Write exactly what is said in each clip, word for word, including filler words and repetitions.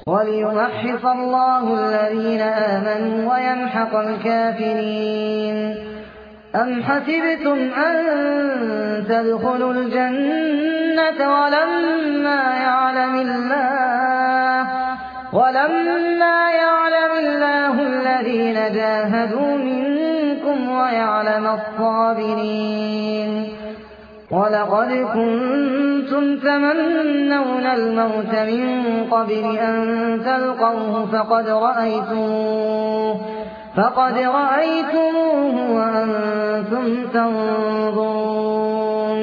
وَلِيُمَحِّصَ اللَّهُ الَّذِينَ آمَنُوا وَيَمْحَقَ الْكَافِرِينَ أَمْ حَسِبْتُمْ أَن تَدْخُلُوا الْجَنَّةَ وَلَمَّا يَعْلَمِ اللَّهُ وَلَمَّا يَعْلَمِ اللَّهُ الَّذِينَ جَاهَدُوا مِنكُمْ وَيَعْلَمَ الصَّابِرِينَ وَلَقَدْ كُنتُمْ تَمَنَّوْنَ الْمَوْتَ مِن قَبْلِ أَن تَلْقَوْهُ فَقَدْ رَأَيْتُمُوهُ فَقَدْ رَأَيْتُمُوهُ وَأَنتُمْ تَنظُرُونَ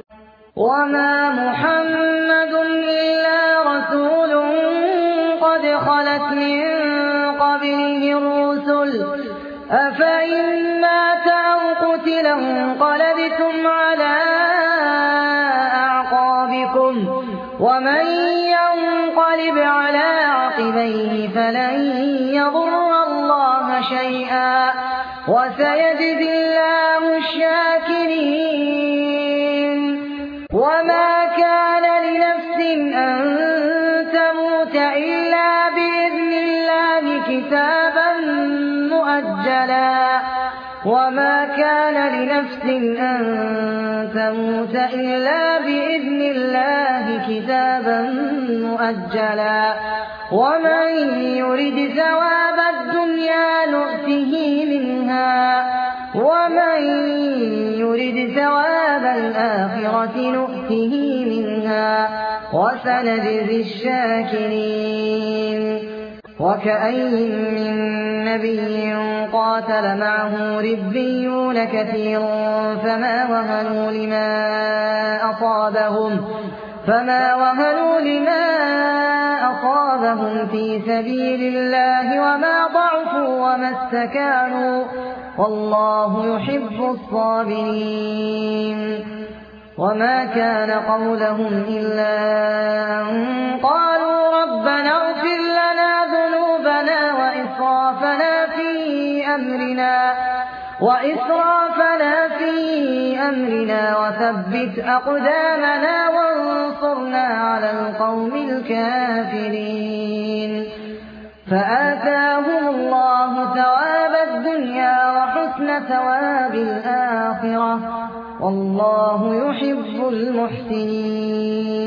وَمَا مُحَمَّدٌ إِلَّا رَسُولٌ قَدْ خَلَتْ مِن قَبْلِهِ الرُّسُلُ أَفَإِن مَّاتَ أَوْ قُتِلَ انقَلَبْتُمْ عَلَىٰ أَعْقَابِكُمْ وَمَن يَنقَلِبْ عَلَىٰ عَقِبَيْهِ فَلَن يَضُرَّ اللَّهَ شَيْئًا وَسَيَجْزِي اللَّهُ الشَّاكِرِينَ وَمَا كَانَ لِنَفْسٍ أَن تَمُوتَ إِلَّا بِإِذْنِ اللَّهِ كِتَابًا مُّؤَجَّلًا وَمَا كَانَ لِنَفْسٍ أَن تَمُوتَ إِلَّا بِإِذْنِ اللَّهِ كِتَابًا مُّؤَجَّلًا وَمَن يُرِدْ ثَوَابَ الدُّنْيَا نُؤْتِهِ مِنْهَا وَمَن يُرِدْ ثَوَابَ الْآخِرَةِ نُؤْتِهِ مِنْهَا وَسَنَجْزِي الشَّاكِرِينَ وَكَأَيِّن مِّن نَّبِيٍّ قَاتَلَ مَعَهُ رِبِّيُّونَ كَثِيرٌ فَمَا وَهَنُوا لِمَا أَصَابَهُمْ فَمَا وَهَنُوا لِمَا أَصَابَهُمْ فِي سَبِيلِ اللَّهِ وَمَا ضَعُفُوا وَمَا اسْتَكَانُوا وَاللَّهُ يُحِبُّ الصَّابِرِينَ وَمَا كَانَ قَوْلَهُمْ إِلَّا أَن قَالُوا رَبَّنَا اغْفِرْ لَنَا ذُنُوبَنَا وَإِسْرَافَنَا فِي أَمْرِنَا وَإِسْرَافَنَا فِي أَمْرِنَا وَثَبِّتْ أَقْدَامَنَا وَانصُرْنَا عَلَى الْقَوْمِ الْكَافِرِينَ فَآتَاهُمُ اللَّهُ ثَوَابَ الدُّنْيا وَحُسْنَ ثَوَابِ الْآخِرَةِ وَاللَّهُ يُحِبُّ الْمُحْسِنِينَ